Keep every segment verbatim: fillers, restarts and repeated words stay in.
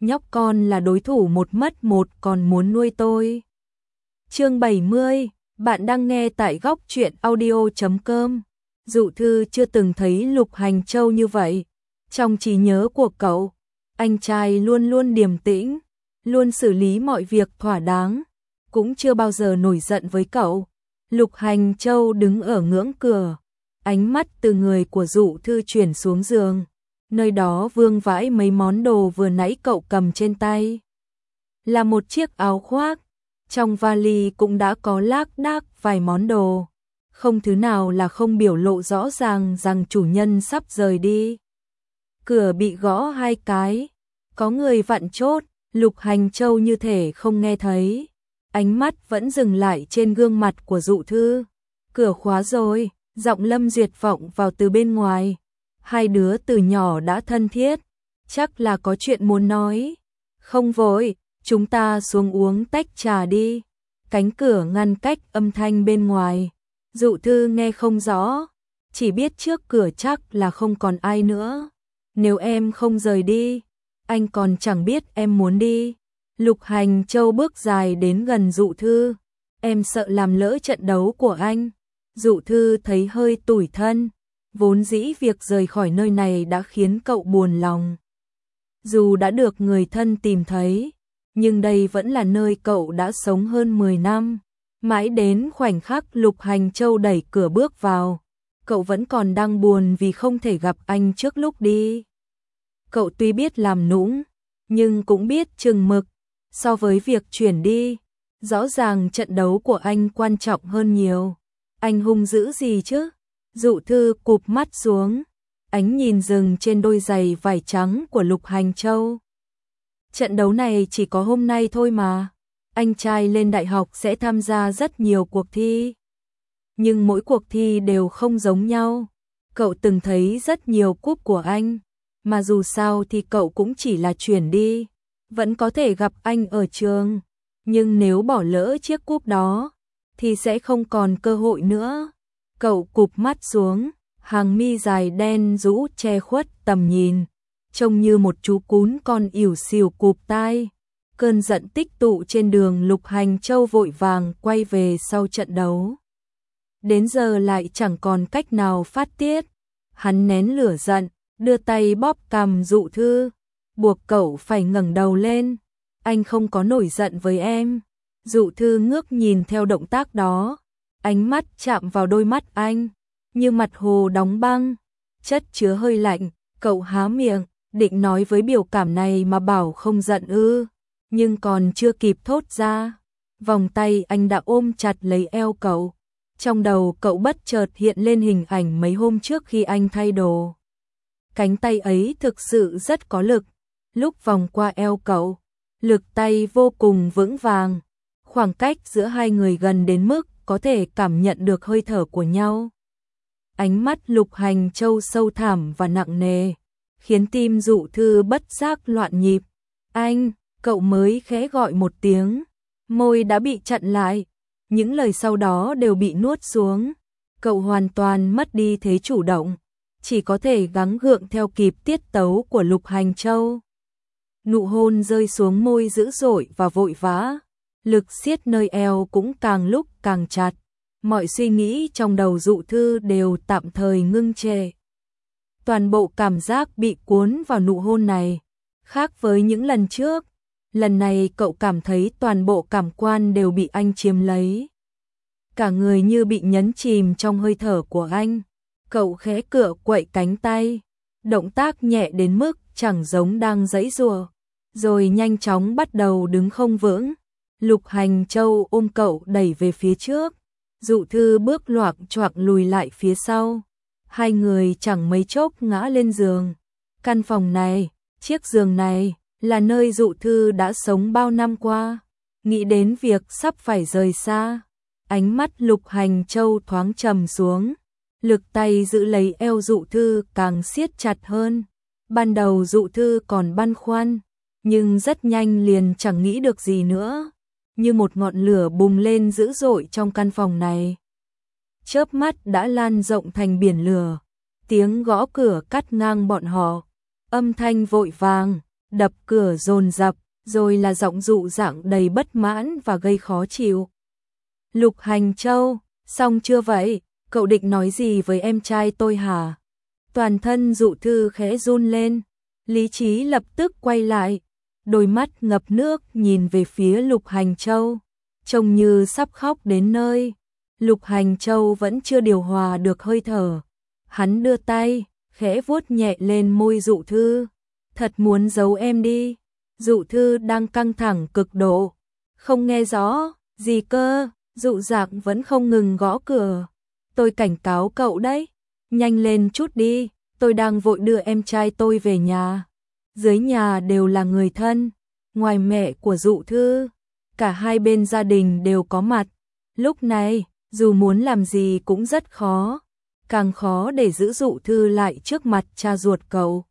nhóc con là đối thủ một mất một còn muốn nuôi tôi. Chương bảy mươi, bạn đang nghe tại góc truyện audio chấm com. Dụ Thư chưa từng thấy Lục Hành Châu như vậy. Trong trí nhớ của cậu, anh trai luôn luôn điềm tĩnh, luôn xử lý mọi việc thỏa đáng, cũng chưa bao giờ nổi giận với cậu. Lục Hành Châu đứng ở ngưỡng cửa, ánh mắt từ người của Dụ Thư chuyển xuống giường. Nơi đó vương vãi mấy món đồ vừa nãy cậu cầm trên tay. Là một chiếc áo khoác, trong vali cũng đã có lác đác vài món đồ. Không thứ nào là không biểu lộ rõ ràng rằng chủ nhân sắp rời đi. Cửa bị gõ hai cái, có người vặn chốt, Lục Hành Châu như thể không nghe thấy. Ánh mắt vẫn dừng lại trên gương mặt của Dụ Thư. Cửa khóa rồi, giọng Lâm Duyệt vọng vào từ bên ngoài. Hai đứa từ nhỏ đã thân thiết, chắc là có chuyện muốn nói. Không vội, chúng ta xuống uống tách trà đi. Cánh cửa ngăn cách âm thanh bên ngoài. Dụ Thư nghe không rõ, chỉ biết trước cửa chắc là không còn ai nữa. Nếu em không rời đi, anh còn chẳng biết em muốn đi. Lục Hành Châu bước dài đến gần Dụ Thư. Em sợ làm lỡ trận đấu của anh. Dụ Thư thấy hơi tủi thân. Vốn dĩ việc rời khỏi nơi này đã khiến cậu buồn lòng. Dù đã được người thân tìm thấy, nhưng đây vẫn là nơi cậu đã sống hơn mười năm. Mãi đến khoảnh khắc Lục Hành Châu đẩy cửa bước vào, cậu vẫn còn đang buồn vì không thể gặp anh trước lúc đi. Cậu tuy biết làm nũng, nhưng cũng biết chừng mực. So với việc chuyển đi, rõ ràng trận đấu của anh quan trọng hơn nhiều. Anh hung dữ gì chứ? Dụ Thư cụp mắt xuống, ánh nhìn dừng trên đôi giày vải trắng của Lục Hành Châu. Trận đấu này chỉ có hôm nay thôi mà. Anh trai lên đại học sẽ tham gia rất nhiều cuộc thi. Nhưng mỗi cuộc thi đều không giống nhau. Cậu từng thấy rất nhiều cúp của anh, mà dù sao thì cậu cũng chỉ là chuyển đi. Vẫn có thể gặp anh ở trường, nhưng nếu bỏ lỡ chiếc cúp đó, thì sẽ không còn cơ hội nữa. Cậu cụp mắt xuống, hàng mi dài đen rũ che khuất tầm nhìn, trông như một chú cún con ỉu xìu cụp tai. Cơn giận tích tụ trên đường, Lục Hành Châu vội vàng quay về sau trận đấu. Đến giờ lại chẳng còn cách nào phát tiết. Hắn nén lửa giận, đưa tay bóp cằm Dụ Thư, buộc cậu phải ngẩng đầu lên. Anh không có nổi giận với em. Dụ Thư ngước nhìn theo động tác đó, ánh mắt chạm vào đôi mắt anh, như mặt hồ đóng băng, chất chứa hơi lạnh. Cậu há miệng, định nói với biểu cảm này mà bảo không giận ư, nhưng còn chưa kịp thốt ra, vòng tay anh đã ôm chặt lấy eo cậu. Trong đầu cậu bất chợt hiện lên hình ảnh mấy hôm trước khi anh thay đồ. Cánh tay ấy thực sự rất có lực, lúc vòng qua eo cậu, lực tay vô cùng vững vàng. Khoảng cách giữa hai người gần đến mức có thể cảm nhận được hơi thở của nhau. Ánh mắt Lục Hành Châu sâu thẳm và nặng nề, khiến tim Dụ Thư bất giác loạn nhịp. Anh, cậu mới khẽ gọi một tiếng, môi đã bị chặn lại, những lời sau đó đều bị nuốt xuống. Cậu hoàn toàn mất đi thế chủ động, chỉ có thể gắng gượng theo kịp tiết tấu của Lục Hành Châu. Nụ hôn rơi xuống môi dữ dội và vội vã, lực siết nơi eo cũng càng lúc càng chặt. Mọi suy nghĩ trong đầu Dụ Thư đều tạm thời ngưng trệ. Toàn bộ cảm giác bị cuốn vào nụ hôn này. Khác với những lần trước, lần này cậu cảm thấy toàn bộ cảm quan đều bị anh chiếm lấy. Cả người như bị nhấn chìm trong hơi thở của anh. Cậu khẽ cựa quậy cánh tay, động tác nhẹ đến mức chẳng giống đang giãy giụa, rồi nhanh chóng bắt đầu đứng không vững. Lục Hành Châu ôm cậu đẩy về phía trước, Dụ Thư bước loạng choạng lùi lại phía sau. Hai người chẳng mấy chốc ngã lên giường. Căn phòng này, chiếc giường này, là nơi Dụ Thư đã sống bao năm qua. Nghĩ đến việc sắp phải rời xa, ánh mắt Lục Hành Châu thoáng trầm xuống. Lực tay giữ lấy eo Dụ Thư càng siết chặt hơn. Ban đầu Dụ Thư còn băn khoăn, nhưng rất nhanh liền chẳng nghĩ được gì nữa. Như một ngọn lửa bùng lên dữ dội trong căn phòng này. Chớp mắt đã lan rộng thành biển lửa. Tiếng gõ cửa cắt ngang bọn họ. Âm thanh vội vàng, đập cửa dồn dập, rồi là giọng dụ dàng đầy bất mãn và gây khó chịu. Lục Hành Châu, xong chưa vậy, cậu định nói gì với em trai tôi hả? Toàn thân Dụ Thư khẽ run lên, lý trí lập tức quay lại, đôi mắt ngập nước nhìn về phía Lục Hành Châu, trông như sắp khóc đến nơi. Lục Hành Châu vẫn chưa điều hòa được hơi thở, hắn đưa tay, khẽ vuốt nhẹ lên môi Dụ Thư, thật muốn giấu em đi. Dụ Thư đang căng thẳng cực độ, không nghe rõ, gì cơ, Dụ Dàng vẫn không ngừng gõ cửa. Tôi cảnh cáo cậu đấy, nhanh lên chút đi, tôi đang vội đưa em trai tôi về nhà. Dưới nhà đều là người thân, ngoài mẹ của Dụ Thư, cả hai bên gia đình đều có mặt. Lúc này, dù muốn làm gì cũng rất khó, càng khó để giữ Dụ Thư lại trước mặt cha ruột cậu.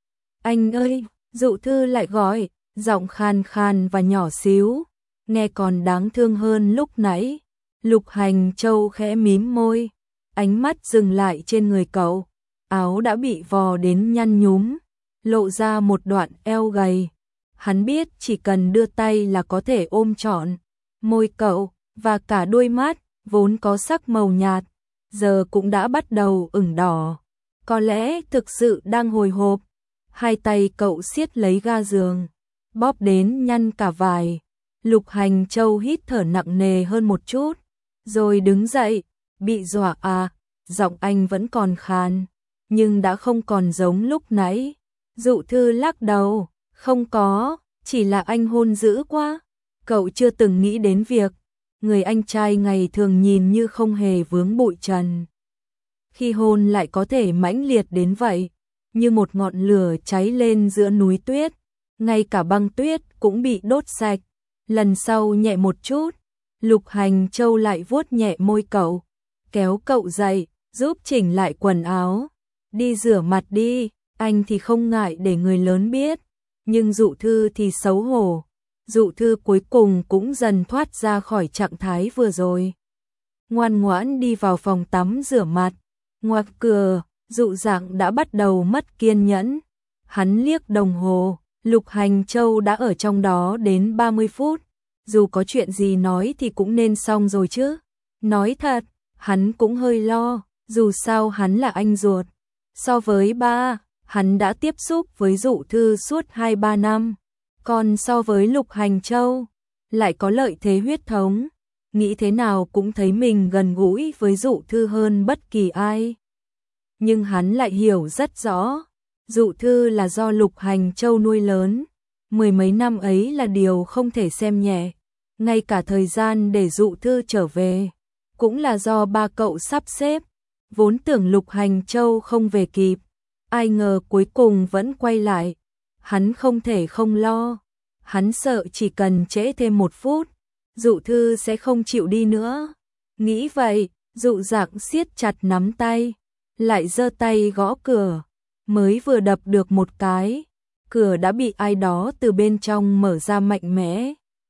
Anh ơi, Dụ Thư lại gọi, giọng khan khan và nhỏ xíu, nghe còn đáng thương hơn lúc nãy. Lục Hành Châu khẽ mím môi, ánh mắt dừng lại trên người cậu, áo đã bị vò đến nhăn nhúm, lộ ra một đoạn eo gầy. Hắn biết chỉ cần đưa tay là có thể ôm trọn môi cậu, và cả đôi mắt vốn có sắc màu nhạt, giờ cũng đã bắt đầu ửng đỏ. Có lẽ thực sự đang hồi hộp. Hai tay cậu siết lấy ga giường, bóp đến nhăn cả vai. Lục Hành Châu hít thở nặng nề hơn một chút, rồi đứng dậy. Bị dọa à? Giọng anh vẫn còn khàn, nhưng đã không còn giống lúc nãy. Dụ Thư lắc đầu, không có, chỉ là anh hôn dữ quá. Cậu chưa từng nghĩ đến việc người anh trai ngày thường nhìn như không hề vướng bụi trần, khi hôn lại có thể mãnh liệt đến vậy, như một ngọn lửa cháy lên giữa núi tuyết, ngay cả băng tuyết cũng bị đốt sạch. Lần sau nhẹ một chút. Lục Hành Châu lại vuốt nhẹ môi cậu, kéo cậu dậy, giúp chỉnh lại quần áo. Đi rửa mặt đi, anh thì không ngại để người lớn biết, nhưng Dụ Thư thì xấu hổ. Dụ Thư cuối cùng cũng dần thoát ra khỏi trạng thái vừa rồi, ngoan ngoãn đi vào phòng tắm rửa mặt. Ngoài cửa, Dụ Dàng đã bắt đầu mất kiên nhẫn. Hắn liếc đồng hồ, Lục Hành Châu đã ở trong đó đến ba mươi phút. Dù có chuyện gì nói thì cũng nên xong rồi chứ. Nói thật, hắn cũng hơi lo, dù sao hắn là anh ruột. So với ba, hắn đã tiếp xúc với Dụ Thư suốt hai ba năm. Còn so với Lục Hành Châu, lại có lợi thế huyết thống. Nghĩ thế nào cũng thấy mình gần gũi với Dụ Thư hơn bất kỳ ai. Nhưng hắn lại hiểu rất rõ, Dụ Thư là do Lục Hành Châu nuôi lớn. Mười mấy năm ấy là điều không thể xem nhẹ. Ngay cả thời gian để Dụ Thư trở về, cũng là do ba cậu sắp xếp. Vốn tưởng Lục Hành Châu không về kịp, ai ngờ cuối cùng vẫn quay lại. Hắn không thể không lo. Hắn sợ chỉ cần trễ thêm một phút, Dụ Thư sẽ không chịu đi nữa. Nghĩ vậy, Dụ Dàng siết chặt nắm tay, lại giơ tay gõ cửa. Mới vừa đập được một cái, cửa đã bị ai đó từ bên trong mở ra mạnh mẽ.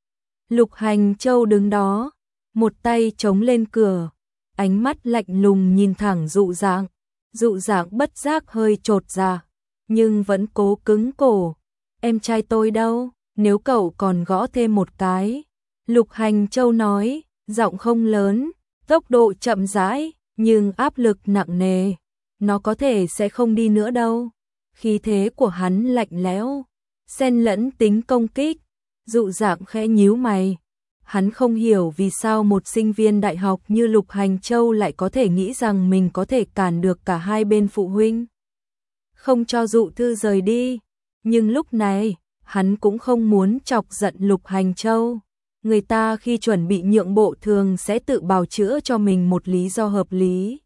Lục Hành Châu đứng đó, một tay chống lên cửa, ánh mắt lạnh lùng nhìn thẳng Dụ Dàng. Dụ Dàng bất giác hơi chột dạ, nhưng vẫn cố cứng cổ. Em trai tôi đâu, nếu cậu còn gõ thêm một cái. Lục Hành Châu nói, giọng không lớn, tốc độ chậm rãi, nhưng áp lực nặng nề. Nó có thể sẽ không đi nữa đâu. Khí thế của hắn lạnh lẽo, xen lẫn tính công kích. Dụ Dàng khẽ nhíu mày. Hắn không hiểu vì sao một sinh viên đại học như Lục Hành Châu lại có thể nghĩ rằng mình có thể cản được cả hai bên phụ huynh, không cho Dụ Thư rời đi. Nhưng lúc này, hắn cũng không muốn chọc giận Lục Hành Châu. Người ta khi chuẩn bị nhượng bộ thường sẽ tự bào chữa cho mình một lý do hợp lý.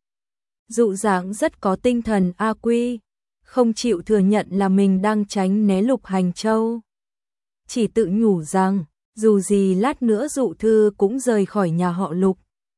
Dụ Dàng rất có tinh thần A Quy, không chịu thừa nhận là mình đang tránh né Lục Hành Châu. Chỉ tự nhủ rằng, dù gì lát nữa Dụ Thư cũng rời khỏi nhà họ Lục.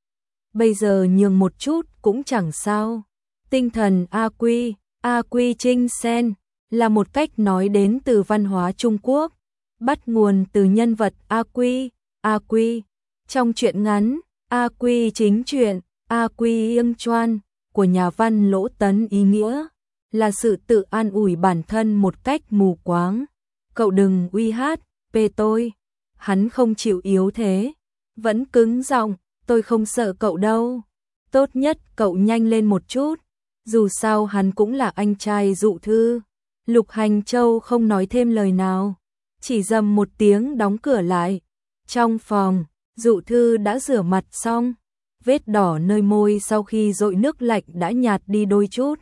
Bây giờ nhường một chút cũng chẳng sao. Tinh thần A Quy, A Quy Trinh Sen, là một cách nói đến từ văn hóa Trung Quốc, bắt nguồn từ nhân vật A Quy, A Quy. Trong truyện ngắn, A Quy chính truyện, A Quy Yêng Choan, của nhà văn Lỗ Tấn ý nghĩa là sự tự an ủi bản thân một cách mù quáng. Câu cậu đừng uy hát, bê tôi. Hắn không chịu yếu thế, vẫn cứng giọng, tôi không sợ cậu đâu. Tốt nhất cậu nhanh lên một chút, dù sao hắn cũng là anh trai Dụ Thư. Lục Hành Châu không nói thêm lời nào, chỉ rầm một tiếng đóng cửa lại. Trong phòng, Dụ Thư đã rửa mặt xong, vết đỏ nơi môi sau khi dội nước lạnh đã nhạt đi đôi chút.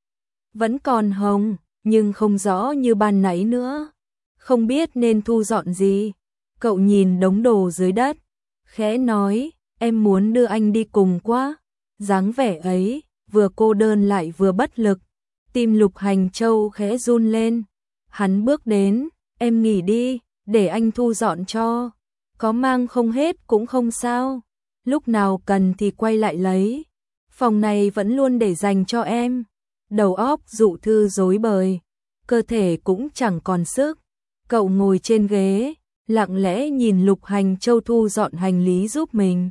Vẫn còn hồng, nhưng không rõ như ban nãy nữa. Không biết nên thu dọn gì. Cậu nhìn đống đồ dưới đất, khẽ nói, em muốn đưa anh đi cùng quá. Dáng vẻ ấy, vừa cô đơn lại vừa bất lực. Tim Lục Hành Châu khẽ run lên. Hắn bước đến, em nghỉ đi, để anh thu dọn cho. Có mang không hết cũng không sao. Lúc nào cần thì quay lại lấy. Phòng này vẫn luôn để dành cho em. Đầu óc Dụ Thư rối bời, cơ thể cũng chẳng còn sức. Cậu ngồi trên ghế, lặng lẽ nhìn Lục Hành Châu thu dọn hành lý giúp mình.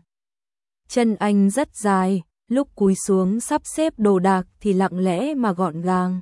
Chân anh rất dài, lúc cúi xuống sắp xếp đồ đạc thì lặng lẽ mà gọn gàng.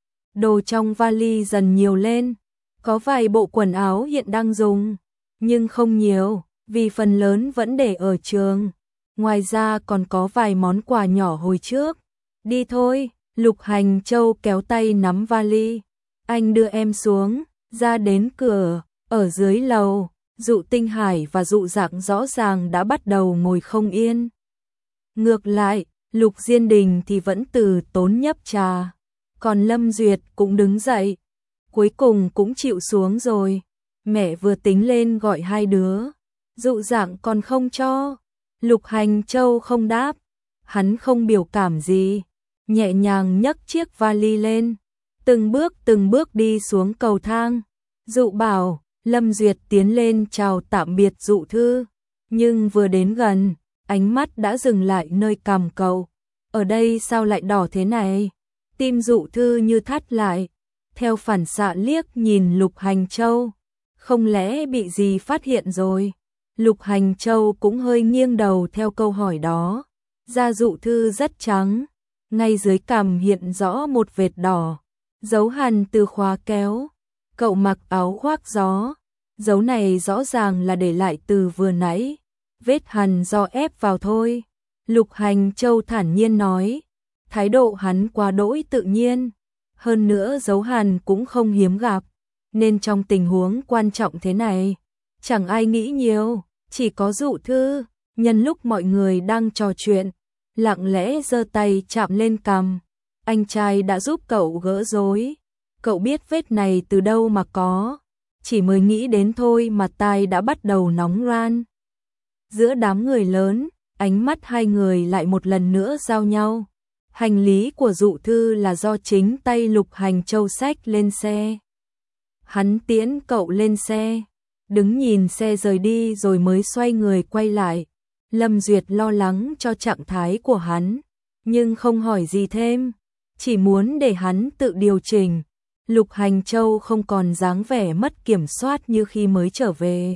Đồ trong vali dần nhiều lên, có vài bộ quần áo hiện đang dùng, nhưng không nhiều, vì phần lớn vẫn để ở trường. Ngoài ra còn có vài món quà nhỏ hồi trước. Đi thôi, Lục Hành Châu kéo tay nắm vali. Anh đưa em xuống, ra đến cửa, ở dưới lầu, Dụ Tinh Hải và Dụ Dạng rõ ràng đã bắt đầu ngồi không yên. Ngược lại, Lục Diên Đình thì vẫn từ tốn nhấp trà, còn Lâm Duyệt cũng đứng dậy, cuối cùng cũng chịu xuống rồi. Mẹ vừa tính lên gọi hai đứa, Dụ Dạng còn không cho. Lục Hành Châu không đáp, hắn không biểu cảm gì, nhẹ nhàng nhấc chiếc vali lên, từng bước từng bước đi xuống cầu thang. Dụ Bảo, Lâm Duyệt tiến lên chào tạm biệt Dụ Thư, nhưng vừa đến gần, ánh mắt đã dừng lại nơi cằm cậu. Ở đây sao lại đỏ thế này? Tim Dụ Thư như thắt lại, theo phản xạ liếc nhìn Lục Hành Châu, không lẽ bị gì phát hiện rồi? Lục Hành Châu cũng hơi nghiêng đầu theo câu hỏi đó. Da Dụ Thư rất trắng, ngay dưới cằm hiện rõ một vệt đỏ, dấu hằn từ khóa kéo. Cậu mặc áo khoác gió, dấu này rõ ràng là để lại từ vừa nãy, vết hằn do ép vào thôi. Lục Hành Châu thản nhiên nói, thái độ hắn quá đỗi tự nhiên, hơn nữa dấu hằn cũng không hiếm gặp, nên trong tình huống quan trọng thế này, chẳng ai nghĩ nhiều, chỉ có Dụ Thư. Nhân lúc mọi người đang trò chuyện, lặng lẽ giơ tay chạm lên cằm, anh trai đã giúp cậu gỡ rối. Cậu biết vết này từ đâu mà có, chỉ mới nghĩ đến thôi mà tai đã bắt đầu nóng ran. Giữa đám người lớn, ánh mắt hai người lại một lần nữa giao nhau. Hành lý của Dụ Thư là do chính tay Lục Hành Châu xách lên xe. Hắn tiễn cậu lên xe, đứng nhìn xe rời đi rồi mới xoay người quay lại. Lâm Duyệt lo lắng cho trạng thái của hắn, nhưng không hỏi gì thêm, chỉ muốn để hắn tự điều chỉnh. Lục Hành Châu không còn dáng vẻ mất kiểm soát như khi mới trở về.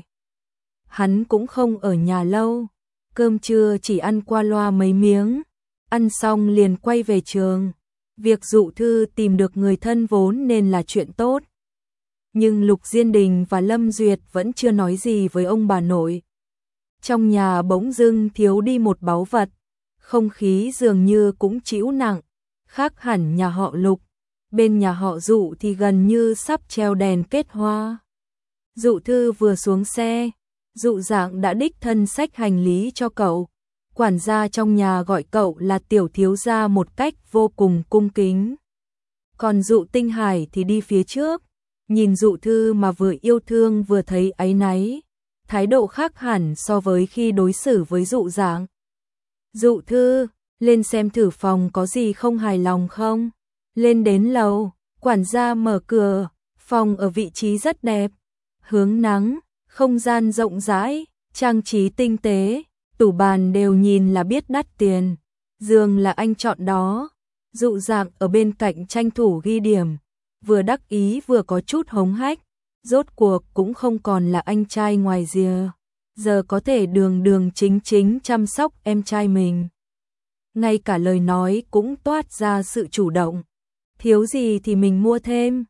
Hắn cũng không ở nhà lâu, cơm trưa chỉ ăn qua loa mấy miếng, ăn xong liền quay về trường. Việc Dụ Thư tìm được người thân vốn nên là chuyện tốt. Nhưng Lục Diên Đình và Lâm Duyệt vẫn chưa nói gì với ông bà nội. Trong nhà bỗng dưng thiếu đi một báu vật, không khí dường như cũng trĩu nặng, khác hẳn nhà họ Lục. Bên nhà họ Dụ thì gần như sắp treo đèn kết hoa. Dụ Thư vừa xuống xe, Dụ Dạng đã đích thân xách hành lý cho cậu. Quản gia trong nhà gọi cậu là tiểu thiếu gia một cách vô cùng cung kính. Còn Dụ Tinh Hải thì đi phía trước, nhìn Dụ Thư mà vừa yêu thương vừa thấy áy náy, thái độ khác hẳn so với khi đối xử với Dụ Dạng. Dụ Thư, lên xem thử phòng có gì không hài lòng không? Lên đến lầu, quản gia mở cửa, phòng ở vị trí rất đẹp, hướng nắng, không gian rộng rãi, trang trí tinh tế, tủ bàn đều nhìn là biết đắt tiền, giường là anh chọn đó. Dụ Dạng ở bên cạnh tranh thủ ghi điểm, vừa đắc ý vừa có chút hống hách, rốt cuộc cũng không còn là anh trai ngoài rìa, giờ có thể đường đường chính chính chăm sóc em trai mình. Ngay cả lời nói cũng toát ra sự chủ động. Thiếu gì thì mình mua thêm.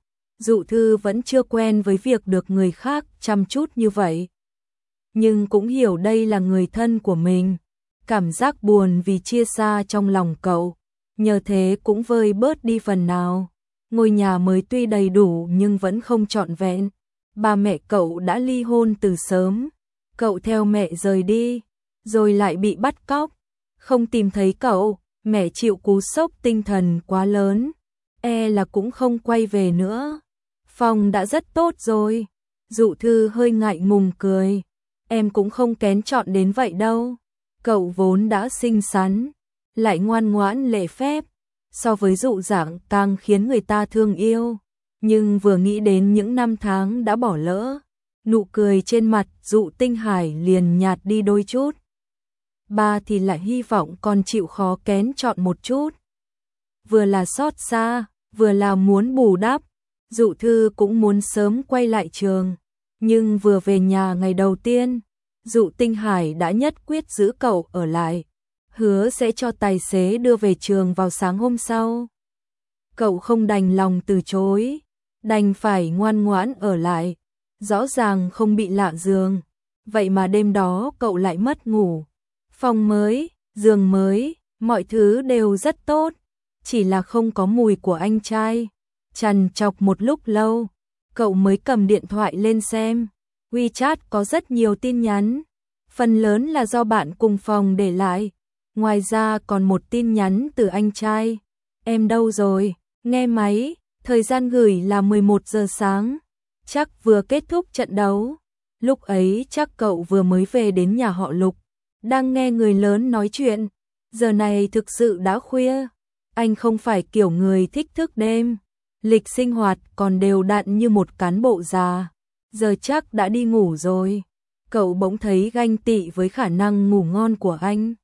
Dụ Thư vẫn chưa quen với việc được người khác chăm chút như vậy. Nhưng cũng hiểu đây là người thân của mình. Cảm giác buồn vì chia xa trong lòng cậu, nhờ thế cũng vơi bớt đi phần nào. Ngôi nhà mới tuy đầy đủ nhưng vẫn không trọn vẹn. Ba mẹ cậu đã ly hôn từ sớm. Cậu theo mẹ rời đi, rồi lại bị bắt cóc. Không tìm thấy cậu, mẹ chịu cú sốc tinh thần quá lớn. E là cũng không quay về nữa. Phong đã rất tốt rồi. Dụ Thư hơi ngại ngùng cười. Em cũng không kén chọn đến vậy đâu. Cậu vốn đã xinh xắn, lại ngoan ngoãn lễ phép. So với Dụ dạng càng khiến người ta thương yêu. Nhưng vừa nghĩ đến những năm tháng đã bỏ lỡ, nụ cười trên mặt Dụ Tinh Hải liền nhạt đi đôi chút. Ba thì lại hy vọng con chịu khó kén chọn một chút. Vừa là xót xa, vừa là muốn bù đắp. Dụ Thư cũng muốn sớm quay lại trường. Nhưng vừa về nhà ngày đầu tiên, Dụ Tinh Hải đã nhất quyết giữ cậu ở lại. Hứa sẽ cho tài xế đưa về trường vào sáng hôm sau. Cậu không đành lòng từ chối, đành phải ngoan ngoãn ở lại. Rõ ràng không bị lạ giường, vậy mà đêm đó cậu lại mất ngủ. Phòng mới, giường mới, mọi thứ đều rất tốt, chỉ là không có mùi của anh trai. Trằn trọc một lúc lâu, cậu mới cầm điện thoại lên xem. WeChat có rất nhiều tin nhắn, phần lớn là do bạn cùng phòng để lại. Ngoài ra còn một tin nhắn từ anh trai. Em đâu rồi? Nghe máy, thời gian gửi là mười một giờ sáng. Chắc vừa kết thúc trận đấu. Lúc ấy chắc cậu vừa mới về đến nhà họ Lục, đang nghe người lớn nói chuyện. Giờ này thực sự đã khuya. Anh không phải kiểu người thích thức đêm. Lịch sinh hoạt còn đều đặn như một cán bộ già. Giờ chắc đã đi ngủ rồi. Cậu bỗng thấy ganh tị với khả năng ngủ ngon của anh.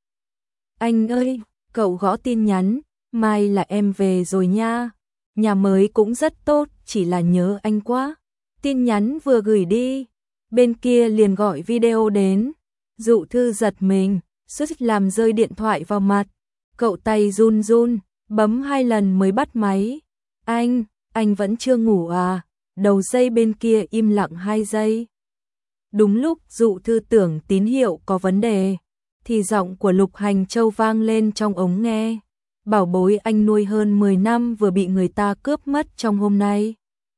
Anh ơi, cậu gõ tin nhắn, mai là em về rồi nha. Nhà mới cũng rất tốt, chỉ là nhớ anh quá. Tin nhắn vừa gửi đi, bên kia liền gọi video đến. Dụ Thư giật mình, suýt làm rơi điện thoại vào mặt. Cậu tay run run, bấm hai lần mới bắt máy. Anh, anh vẫn chưa ngủ à? Đầu dây bên kia im lặng hai giây. Đúng lúc Dụ Thư tưởng tín hiệu có vấn đề, thì giọng của Lục Hành Châu vang lên trong ống nghe. Bảo bối anh nuôi hơn mười năm vừa bị người ta cướp mất trong hôm nay.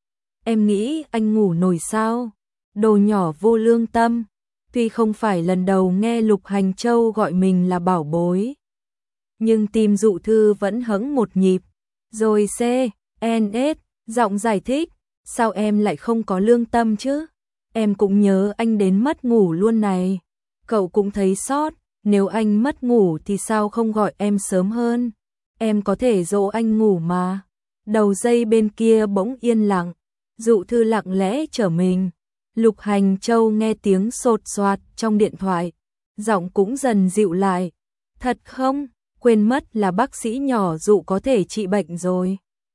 Em nghĩ anh ngủ nổi sao? Đồ nhỏ vô lương tâm. Tuy không phải lần đầu nghe Lục Hành Châu gọi mình là bảo bối, nhưng tim Dụ Thư vẫn hững một nhịp. Rồi C, N, S, giọng giải thích. Sao em lại không có lương tâm chứ? Em cũng nhớ anh đến mất ngủ luôn này. Cậu cũng thấy sót, nếu anh mất ngủ thì sao không gọi em sớm hơn? Em có thể dỗ anh ngủ mà. Đầu dây bên kia bỗng yên lặng. Dụ Thư lặng lẽ trở mình. Lục Hành Châu nghe tiếng sột soạt trong điện thoại, giọng cũng dần dịu lại. Thật không? Quên mất là bác sĩ nhỏ Dụ có thể trị bệnh rồi.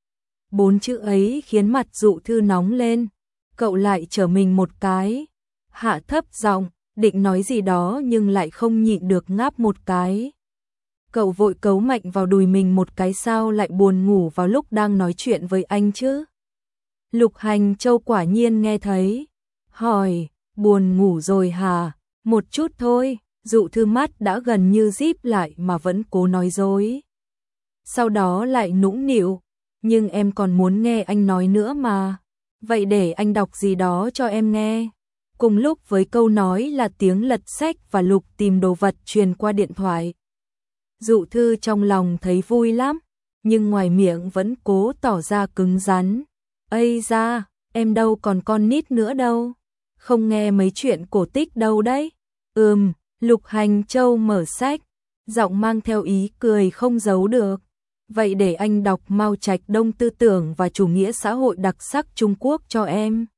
Bốn chữ ấy khiến mặt Dụ Thư nóng lên. Cậu lại trở mình một cái, hạ thấp giọng, định nói gì đó nhưng lại không nhịn được ngáp một cái. Cậu vội cấu mạnh vào đùi mình một cái, sao lại buồn ngủ vào lúc đang nói chuyện với anh chứ? Lục Hành Châu quả nhiên nghe thấy, hỏi, buồn ngủ rồi hả? Một chút thôi. Dụ Thư mắt đã gần như díp lại mà vẫn cố nói dối. Sau đó lại nũng nịu, nhưng em còn muốn nghe anh nói nữa mà. Vậy để anh đọc gì đó cho em nghe. Cùng lúc với câu nói là tiếng lật sách và Lục tìm đồ vật truyền qua điện thoại. Dụ Thư trong lòng thấy vui lắm, nhưng ngoài miệng vẫn cố tỏ ra cứng rắn. Ây da, em đâu còn con nít nữa đâu. Không nghe mấy chuyện cổ tích đâu đấy. Ừm, Lục Hành Châu mở sách, giọng mang theo ý cười không giấu được. Vậy để anh đọc Mao Trạch Đông tư tưởng và chủ nghĩa xã hội đặc sắc Trung Quốc cho em.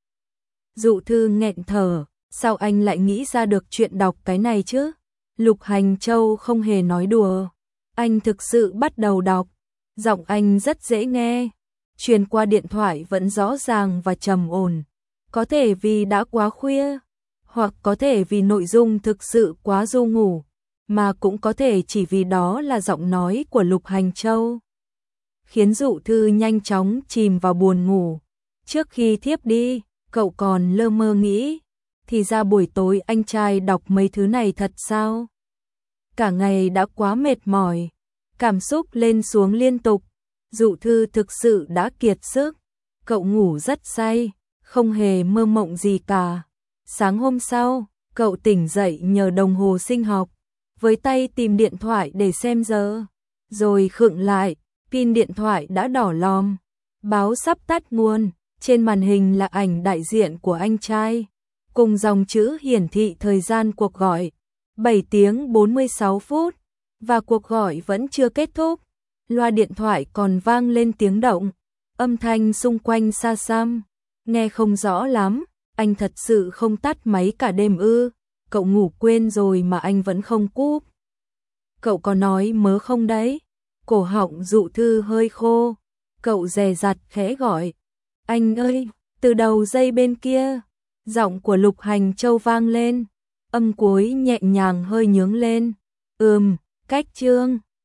Dụ Thư nghẹn thở, sao anh lại nghĩ ra được chuyện đọc cái này chứ? Lục Hành Châu không hề nói đùa. Anh thực sự bắt đầu đọc. Giọng anh rất dễ nghe, truyền qua điện thoại vẫn rõ ràng và trầm ổn. Có thể vì đã quá khuya, hoặc có thể vì nội dung thực sự quá du ngủ, mà cũng có thể chỉ vì đó là giọng nói của Lục Hành Châu. Khiến Dụ Thư nhanh chóng chìm vào buồn ngủ. Trước khi thiếp đi, cậu còn lơ mơ nghĩ, thì ra buổi tối anh trai đọc mấy thứ này thật sao? Cả ngày đã quá mệt mỏi, cảm xúc lên xuống liên tục, Dụ Thư thực sự đã kiệt sức, cậu ngủ rất say, không hề mơ mộng gì cả. Sáng hôm sau, cậu tỉnh dậy nhờ đồng hồ sinh học, với tay tìm điện thoại để xem giờ, rồi khựng lại, pin điện thoại đã đỏ lòm, báo sắp tắt nguồn, trên màn hình là ảnh đại diện của anh trai, cùng dòng chữ hiển thị thời gian cuộc gọi, bảy tiếng bốn mươi sáu phút, và cuộc gọi vẫn chưa kết thúc. Loa điện thoại còn vang lên tiếng động, âm thanh xung quanh xa xăm, nghe không rõ lắm, anh thật sự không tắt máy cả đêm ư? Cậu ngủ quên rồi mà anh vẫn không cúp. Cậu có nói mớ không đấy? Cổ họng Dụ Thư hơi khô, cậu dè dặt khẽ gọi, anh ơi, từ đầu dây bên kia, giọng của Lục Hành Châu vang lên, âm cuối nhẹ nhàng hơi nhướng lên, ừm, cách chương.